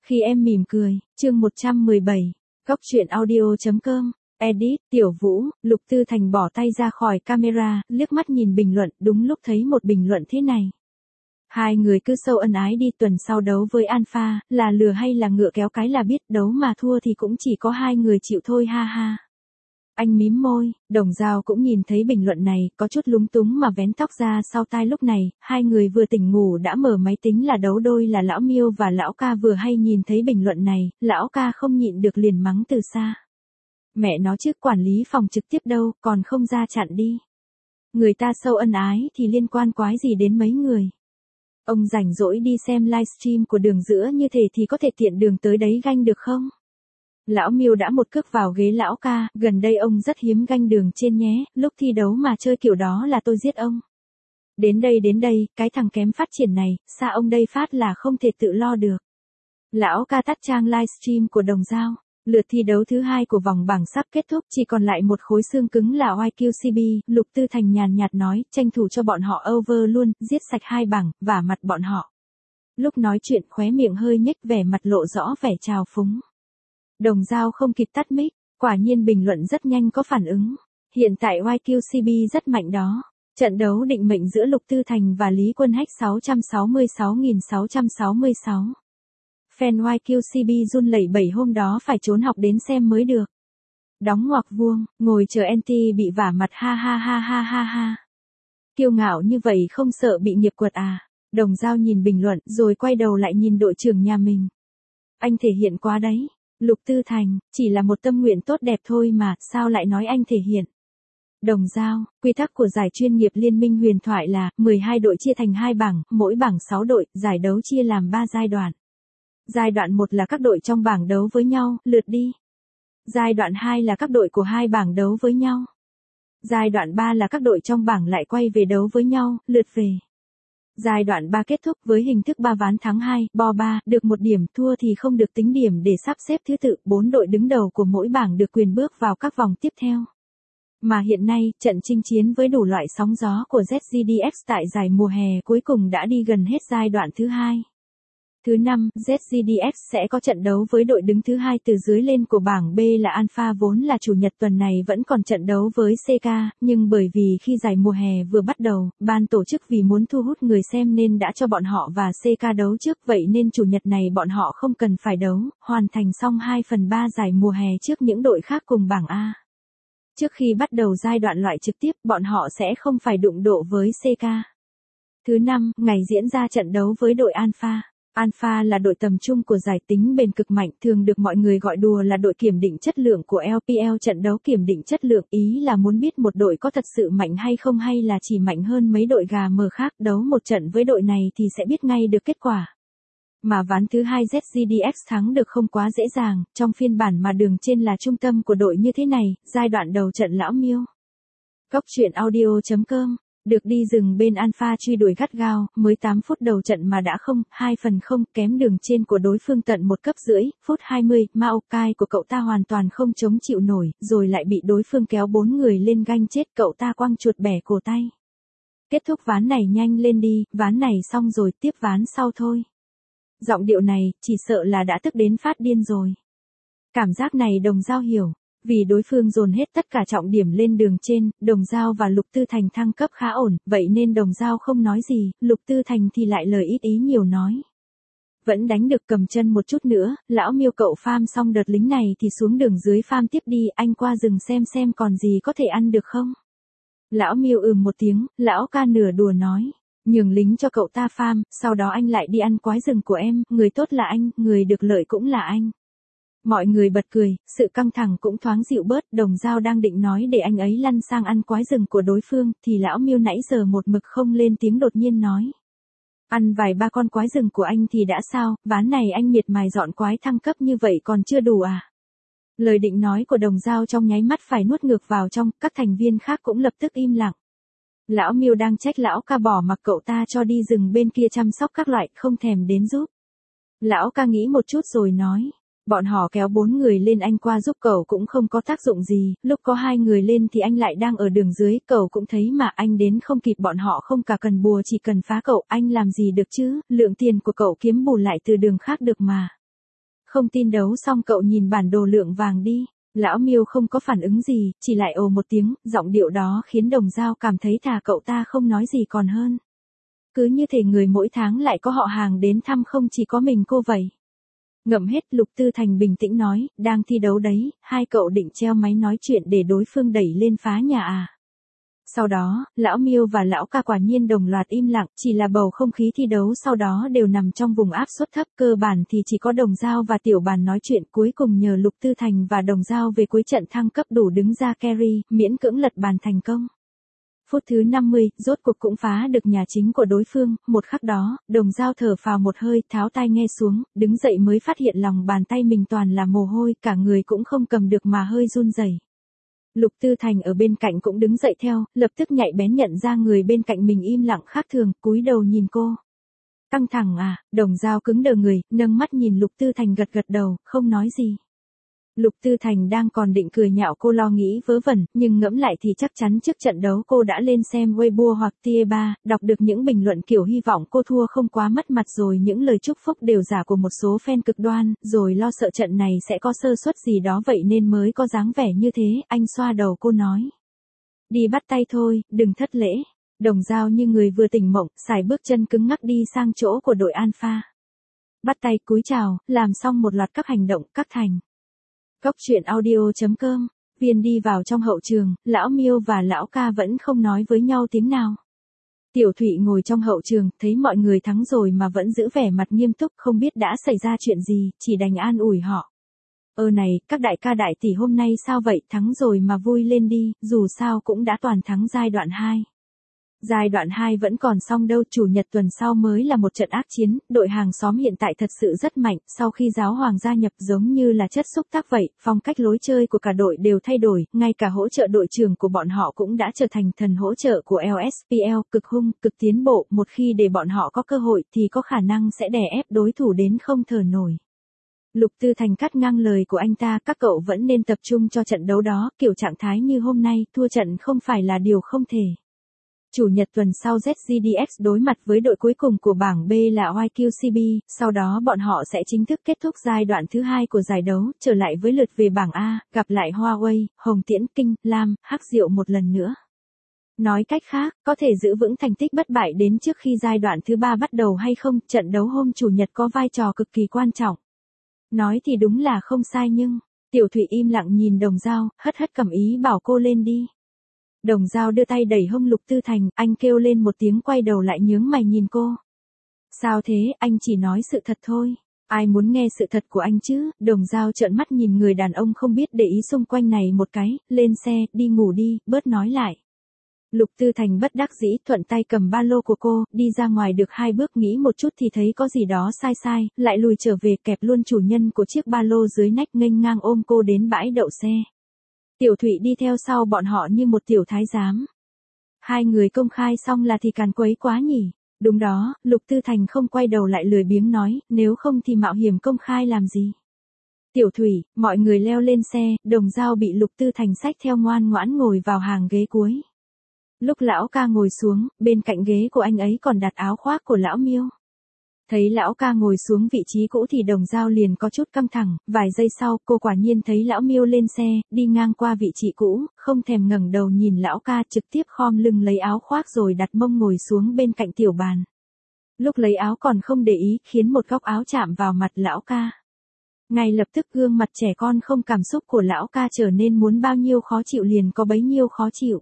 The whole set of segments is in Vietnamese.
Khi em mỉm cười, chương 117, Góc truyện audio.com, edit, Tiểu Vũ, Lục Tư Thành bỏ tay ra khỏi camera, liếc mắt nhìn bình luận, đúng lúc thấy một bình luận thế này. Hai người cứ sâu ân ái đi, tuần sau đấu với Alpha, là lừa hay là ngựa kéo cái là biết, đấu mà thua thì cũng chỉ có hai người chịu thôi ha ha. Anh mím môi, Đồng Dao cũng nhìn thấy bình luận này, có chút lúng túng mà vén tóc ra sau tai. Lúc này, hai người vừa tỉnh ngủ đã mở máy tính là đấu đôi là Lão Miêu và Lão Ca vừa hay nhìn thấy bình luận này, Lão Ca không nhịn được liền mắng từ xa. Mẹ nó chứ, quản lý phòng trực tiếp đâu, còn không ra chặn đi. Người ta sâu ân ái thì liên quan quái gì đến mấy người. Ông rảnh rỗi đi xem livestream của Đường Giữa như thế thì có thể tiện đường tới đấy ganh được không? Lão Miêu đã một cước vào ghế Lão Ca, gần đây ông rất hiếm ganh Đường trên nhé, lúc thi đấu mà chơi kiểu đó là tôi giết ông. Đến đây, cái thằng kém phát triển này, xa ông đây phát là không thể tự lo được. Lão Ca tắt trang livestream của Đồng Dao. Lượt thi đấu thứ hai của vòng bảng sắp kết thúc, chỉ còn lại một khối xương cứng là YQCB, Lục Tư Thành nhàn nhạt nói, tranh thủ cho bọn họ over luôn, giết sạch hai bảng, vả mặt bọn họ. Lúc nói chuyện khóe miệng hơi nhếch, vẻ mặt lộ rõ vẻ trào phúng. Đồng Dao không kịp tắt mic, quả nhiên bình luận rất nhanh có phản ứng. Hiện tại YQCB rất mạnh đó. Trận đấu định mệnh giữa Lục Tư Thành và Lý Quân Hách 666.666. Fan YQCB run lẩy bẩy hôm đó phải trốn học đến xem mới được. Đóng ngoặc vuông, ngồi chờ anti bị vả mặt ha ha ha ha ha ha. Kiêu ngạo như vậy không sợ bị nghiệp quật à? Đồng Dao nhìn bình luận rồi quay đầu lại nhìn đội trưởng nhà mình. Anh thể hiện quá đấy. Lục Tư Thành, chỉ là một tâm nguyện tốt đẹp thôi mà, sao lại nói anh thể hiện? Đồng Dao, quy tắc của giải chuyên nghiệp Liên minh huyền thoại là 12 đội chia thành 2 bảng, mỗi bảng 6 đội, giải đấu chia làm 3 giai đoạn. Giai đoạn 1 là các đội trong bảng đấu với nhau, lượt đi. Giai đoạn 2 là các đội của hai bảng đấu với nhau. Giai đoạn 3 là các đội trong bảng lại quay về đấu với nhau, lượt về. Giai đoạn 3 kết thúc với hình thức 3 ván thắng 2, bo 3, được 1 điểm, thua thì không được tính điểm để sắp xếp thứ tự, 4 đội đứng đầu của mỗi bảng được quyền bước vào các vòng tiếp theo. Mà hiện nay, trận chinh chiến với đủ loại sóng gió của ZGDX tại giải mùa hè cuối cùng đã đi gần hết giai đoạn thứ 2. Thứ 5, ZGDX sẽ có trận đấu với đội đứng thứ 2 từ dưới lên của bảng B là Alpha, vốn là chủ nhật tuần này vẫn còn trận đấu với CK, nhưng bởi vì khi giải mùa hè vừa bắt đầu, ban tổ chức vì muốn thu hút người xem nên đã cho bọn họ và CK đấu trước, vậy nên chủ nhật này bọn họ không cần phải đấu, hoàn thành xong 2/3 giải mùa hè trước những đội khác cùng bảng A. Trước khi bắt đầu giai đoạn loại trực tiếp, bọn họ sẽ không phải đụng độ với CK. Thứ 5, ngày diễn ra trận đấu với đội Alpha. Alpha là đội tầm trung của giải, tính bền cực mạnh, thường được mọi người gọi đùa là đội kiểm định chất lượng của LPL. Trận đấu kiểm định chất lượng ý là muốn biết một đội có thật sự mạnh hay không hay là chỉ mạnh hơn mấy đội gà mờ khác. Đấu một trận với đội này thì sẽ biết ngay được kết quả. Mà ván thứ 2 ZGDX thắng được không quá dễ dàng, trong phiên bản mà Đường trên là trung tâm của đội như thế này, giai đoạn đầu trận Lão Miêu. Góc truyện audio.com, được đi rừng bên Alpha truy đuổi gắt gao, mới 8 phút đầu trận mà đã 2-0, kém Đường trên của đối phương tận 1,5 cấp, phút 20, Maokai của cậu ta hoàn toàn không chống chịu nổi, rồi lại bị đối phương kéo 4 người lên ganh chết, cậu ta quăng chuột bẻ cổ tay. Kết thúc ván này nhanh lên đi, ván này xong rồi, tiếp ván sau thôi. Giọng điệu này, chỉ sợ là đã tức đến phát điên rồi. Cảm giác này Đồng Dao hiểu. Vì đối phương dồn hết tất cả trọng điểm lên Đường trên, Đồng Dao và Lục Tư Thành thăng cấp khá ổn, vậy nên Đồng Dao không nói gì, Lục Tư Thành thì lại lời ít ý nhiều nói. Vẫn đánh được, cầm chân một chút nữa, Lão Miêu cậu farm xong đợt lính này thì xuống đường dưới farm tiếp đi, anh qua rừng xem còn gì có thể ăn được không? Lão Miêu một tiếng, Lão Ca nửa đùa nói. Nhường lính cho cậu ta farm, sau đó anh lại đi ăn quái rừng của em, người tốt là anh, người được lợi cũng là anh. Mọi người bật cười, sự căng thẳng cũng thoáng dịu bớt. Đồng Dao đang định nói để anh ấy lăn sang ăn quái rừng của đối phương, thì Lão Miêu nãy giờ một mực không lên tiếng đột nhiên nói. Ăn vài ba con quái rừng của anh thì đã sao, ván này anh miệt mài dọn quái thăng cấp như vậy còn chưa đủ à? Lời định nói của Đồng Dao trong nháy mắt phải nuốt ngược vào trong, các thành viên khác cũng lập tức im lặng. Lão Miêu đang trách Lão Ca bỏ mặc cậu ta cho đi rừng bên kia chăm sóc các loại, không thèm đến giúp. Lão Ca nghĩ một chút rồi nói. Bọn họ kéo 4 người lên, anh qua giúp cậu cũng không có tác dụng gì, lúc có 2 người lên thì anh lại đang ở đường dưới, cậu cũng thấy mà, anh đến không kịp bọn họ, không cả cần bùa chỉ cần phá cậu, anh làm gì được chứ, lượng tiền của cậu kiếm bù lại từ đường khác được mà. Không tin đấu xong cậu nhìn bản đồ lượng vàng đi. Lão Miêu không có phản ứng gì, chỉ lại ồ một tiếng, giọng điệu đó khiến Đồng Dao cảm thấy thà cậu ta không nói gì còn hơn. Cứ như thể người mỗi tháng lại có họ hàng đến thăm không chỉ có mình cô vậy. Ngậm hết, Lục Tư Thành bình tĩnh nói, đang thi đấu đấy, hai cậu định treo máy nói chuyện để đối phương đẩy lên phá nhà à? Sau đó, lão Miêu và lão Ca quả nhiên đồng loạt im lặng, chỉ là bầu không khí thi đấu sau đó đều nằm trong vùng áp suất thấp, cơ bản thì chỉ có Đồng Dao và Tiểu Bàn nói chuyện, cuối cùng nhờ Lục Tư Thành và Đồng Dao về cuối trận thăng cấp đủ đứng ra carry, miễn cưỡng lật bàn thành công. Phút thứ 50, rốt cuộc cũng phá được nhà chính của đối phương, một khắc đó, Đồng Dao thở phào một hơi, tháo tai nghe xuống, đứng dậy mới phát hiện lòng bàn tay mình toàn là mồ hôi, cả người cũng không cầm được mà hơi run rẩy. Lục Tư Thành ở bên cạnh cũng đứng dậy theo, lập tức nhạy bén nhận ra người bên cạnh mình im lặng khác thường, cúi đầu nhìn cô. Căng thẳng à? Đồng Dao cứng đờ người, nâng mắt nhìn Lục Tư Thành gật gật đầu, không nói gì. Lục Tư Thành đang còn định cười nhạo cô lo nghĩ vớ vẩn, nhưng ngẫm lại thì chắc chắn trước trận đấu cô đã lên xem Weibo hoặc Tie3, đọc được những bình luận kiểu hy vọng cô thua không quá mất mặt rồi những lời chúc phúc đều giả của một số fan cực đoan, rồi lo sợ trận này sẽ có sơ suất gì đó vậy nên mới có dáng vẻ như thế, anh xoa đầu cô nói. Đi bắt tay thôi, đừng thất lễ. Đồng Dao như người vừa tỉnh mộng, xài bước chân cứng ngắc đi sang chỗ của đội Alpha. Bắt tay cúi chào, làm xong một loạt các hành động, các thành. Cốc truyện audio.com, Viên đi vào trong hậu trường, lão Miêu và lão Ca vẫn không nói với nhau tiếng nào. Tiểu Thụy ngồi trong hậu trường, thấy mọi người thắng rồi mà vẫn giữ vẻ mặt nghiêm túc, không biết đã xảy ra chuyện gì, chỉ đành an ủi họ. Này, các đại ca đại tỷ hôm nay sao vậy, thắng rồi mà vui lên đi, dù sao cũng đã toàn thắng giai đoạn 2. Giai đoạn 2 vẫn còn xong đâu, chủ nhật tuần sau mới là một trận ác chiến, đội hàng xóm hiện tại thật sự rất mạnh, sau khi giáo hoàng gia nhập giống như là chất xúc tác vậy, phong cách lối chơi của cả đội đều thay đổi, ngay cả hỗ trợ đội trưởng của bọn họ cũng đã trở thành thần hỗ trợ của LSPL, cực hung, cực tiến bộ, một khi để bọn họ có cơ hội thì có khả năng sẽ đè ép đối thủ đến không thở nổi. Lục Tư Thành cắt ngang lời của anh ta, các cậu vẫn nên tập trung cho trận đấu đó, kiểu trạng thái như hôm nay, thua trận không phải là điều không thể. Chủ nhật tuần sau ZGDX đối mặt với đội cuối cùng của bảng B là YQCB, sau đó bọn họ sẽ chính thức kết thúc giai đoạn thứ 2 của giải đấu, trở lại với lượt về bảng A, gặp lại Huawei, Hồng Tiễn, Kinh, Lam, Hắc Diệu một lần nữa. Nói cách khác, có thể giữ vững thành tích bất bại đến trước khi giai đoạn thứ 3 bắt đầu hay không, trận đấu hôm chủ nhật có vai trò cực kỳ quan trọng. Nói thì đúng là không sai nhưng, Tiểu Thụy im lặng nhìn Đồng Dao, hất hất cầm ý bảo cô lên đi. Đồng Dao đưa tay đẩy hông Lục Tư Thành, anh kêu lên một tiếng quay đầu lại nhướng mày nhìn cô. Sao thế, anh chỉ nói sự thật thôi. Ai muốn nghe sự thật của anh chứ? Đồng Dao trợn mắt nhìn người đàn ông không biết để ý xung quanh này một cái, lên xe, đi ngủ đi, bớt nói lại. Lục Tư Thành bất đắc dĩ thuận tay cầm ba lô của cô, đi ra ngoài được 2 bước nghĩ một chút thì thấy có gì đó sai sai, lại lùi trở về kẹp luôn chủ nhân của chiếc ba lô dưới nách nghênh ngang ôm cô đến bãi đậu xe. Tiểu Thụy đi theo sau bọn họ như một tiểu thái giám. Hai người công khai xong là thì càn quấy quá nhỉ. Đúng đó, Lục Tư Thành không quay đầu lại lười biếng nói, nếu không thì mạo hiểm công khai làm gì. Tiểu Thụy, mọi người leo lên xe, Đồng Dao bị Lục Tư Thành xách theo ngoan ngoãn ngồi vào hàng ghế cuối. Lúc lão Ca ngồi xuống, bên cạnh ghế của anh ấy còn đặt áo khoác của lão Miêu. Thấy lão Ca ngồi xuống vị trí cũ thì Đồng Dao liền có chút căng thẳng, vài giây sau, cô quả nhiên thấy lão Miêu lên xe, đi ngang qua vị trí cũ, không thèm ngẩng đầu nhìn lão Ca, trực tiếp khom lưng lấy áo khoác rồi đặt mông ngồi xuống bên cạnh Tiểu Bàn. Lúc lấy áo còn không để ý, khiến một góc áo chạm vào mặt lão Ca. Ngay lập tức gương mặt trẻ con không cảm xúc của lão Ca trở nên muốn bao nhiêu khó chịu liền có bấy nhiêu khó chịu.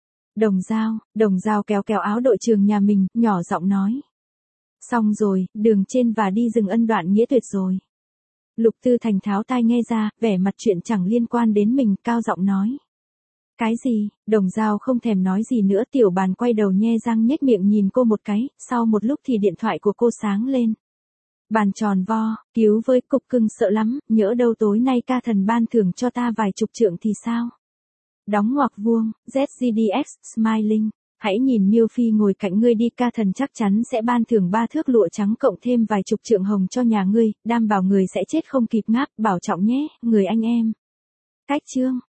Đồng Dao kéo kéo áo đội trường nhà mình, nhỏ giọng nói. Xong rồi, đường trên và đi rừng ân đoạn nghĩa tuyệt rồi. Lục Tư Thành tháo tai nghe ra, vẻ mặt chuyện chẳng liên quan đến mình, cao giọng nói. Cái gì? Đồng Dao không thèm nói gì nữa, Tiểu Bàn quay đầu nhe răng nhếch miệng nhìn cô một cái, sau một lúc thì điện thoại của cô sáng lên. Bàn tròn vo, cứu với, cục cưng sợ lắm, nhỡ đâu tối nay ca thần ban thưởng cho ta vài chục trượng thì sao? Đóng ngoặc vuông, ZGDX, smiling. Hãy nhìn Miêu Phi ngồi cạnh ngươi đi, ca thần chắc chắn sẽ ban thưởng 3 thước lụa trắng cộng thêm vài chục trượng hồng cho nhà ngươi, đảm bảo người sẽ chết không kịp ngáp, bảo trọng nhé, người anh em. Cách chương.